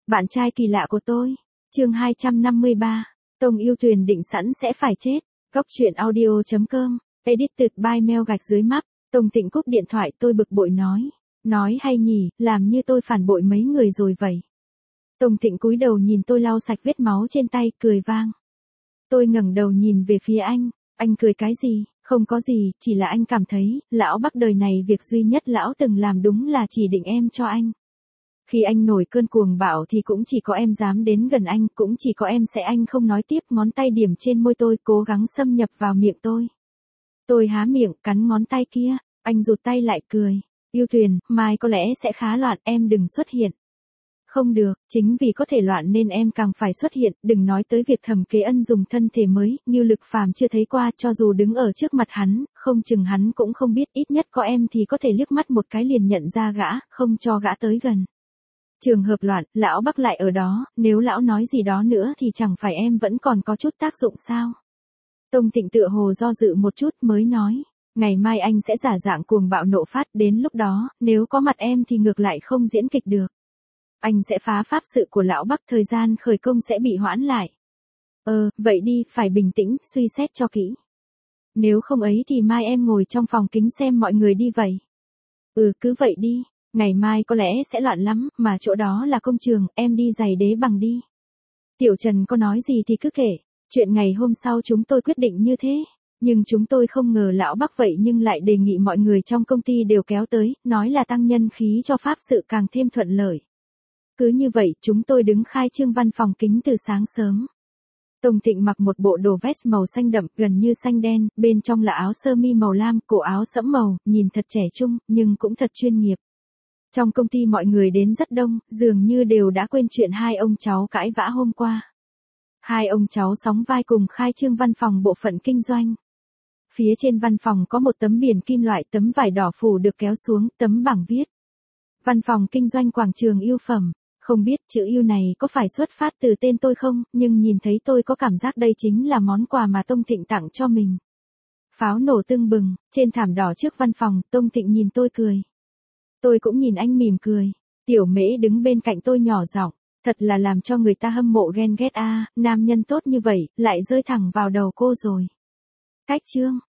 Bạn trai kỳ lạ của tôi. Chương 253. Tông yêu Tuyền định sẵn sẽ phải chết. Góc truyện audio.com. Edited by Mel gạch dưới mắt. Tông Tịnh cúp điện thoại, tôi bực bội nói. Nói hay nhỉ, làm như tôi phản bội mấy người rồi vậy. Tông Tịnh cúi đầu nhìn tôi lau sạch vết máu trên tay, cười vang. Tôi ngẩng đầu nhìn về phía anh cười cái gì? Không có gì, chỉ là anh cảm thấy, lão Bắc đời này việc duy nhất lão từng làm đúng là chỉ định em cho anh. Khi anh nổi cơn cuồng bạo thì cũng chỉ có em dám đến gần anh, cũng chỉ có em sẽ. Anh không nói tiếp, ngón tay điểm trên môi tôi, cố gắng xâm nhập vào miệng tôi. Tôi há miệng, cắn ngón tay kia, anh rụt tay lại cười. Yêu Tuyền, mai có lẽ sẽ khá loạn, em đừng xuất hiện. Không được, chính vì có thể loạn nên em càng phải xuất hiện, đừng nói tới việc Thẩm Kế Ân dùng thân thể mới, Ngưu Lực Phàm chưa thấy qua, cho dù đứng ở trước mặt hắn, không chừng hắn cũng không biết, ít nhất có em thì có thể liếc mắt một cái liền nhận ra gã, không cho gã tới gần. Trường hợp loạn, lão Bắc lại ở đó, nếu lão nói gì đó nữa thì chẳng phải em vẫn còn có chút tác dụng sao? Tông Tịnh tựa hồ do dự một chút mới nói, ngày mai anh sẽ giả dạng cuồng bạo nộ phát, đến lúc đó, nếu có mặt em thì ngược lại không diễn kịch được. Anh sẽ phá pháp sự của lão Bắc, thời gian khởi công sẽ bị hoãn lại. Vậy đi, phải bình tĩnh, suy xét cho kỹ. Nếu không ấy thì mai em ngồi trong phòng kính xem mọi người đi vậy. Cứ vậy đi, ngày mai có lẽ sẽ loạn lắm, mà chỗ đó là công trường, em đi giày đế bằng đi. Tiểu Trần có nói gì thì cứ kể, chuyện ngày hôm sau chúng tôi quyết định như thế. Nhưng chúng tôi không ngờ lão Bắc vậy nhưng lại đề nghị mọi người trong công ty đều kéo tới, nói là tăng nhân khí cho pháp sự càng thêm thuận lợi. Cứ như vậy, chúng tôi đứng khai trương văn phòng kính từ sáng sớm. Tông Tịnh mặc một bộ đồ vest màu xanh đậm, gần như xanh đen, bên trong là áo sơ mi màu lam, cổ áo sẫm màu, nhìn thật trẻ trung, nhưng cũng thật chuyên nghiệp. Trong công ty mọi người đến rất đông, dường như đều đã quên chuyện hai ông cháu cãi vã hôm qua. Hai ông cháu sóng vai cùng khai trương văn phòng bộ phận kinh doanh. Phía trên văn phòng có một tấm biển kim loại, tấm vải đỏ phủ được kéo xuống, tấm bảng viết. Văn phòng kinh doanh quảng trường yêu phẩm. Không biết chữ yêu này có phải xuất phát từ tên tôi không, nhưng nhìn thấy tôi có cảm giác đây chính là món quà mà Tông Tịnh tặng cho mình. Pháo nổ tưng bừng, trên thảm đỏ trước văn phòng, Tông Tịnh nhìn tôi cười. Tôi cũng nhìn anh mỉm cười. Tiểu Mễ đứng bên cạnh tôi nhỏ giọng, thật là làm cho người ta hâm mộ ghen ghét a, nam nhân tốt như vậy, lại rơi thẳng vào đầu cô rồi. Cách chương.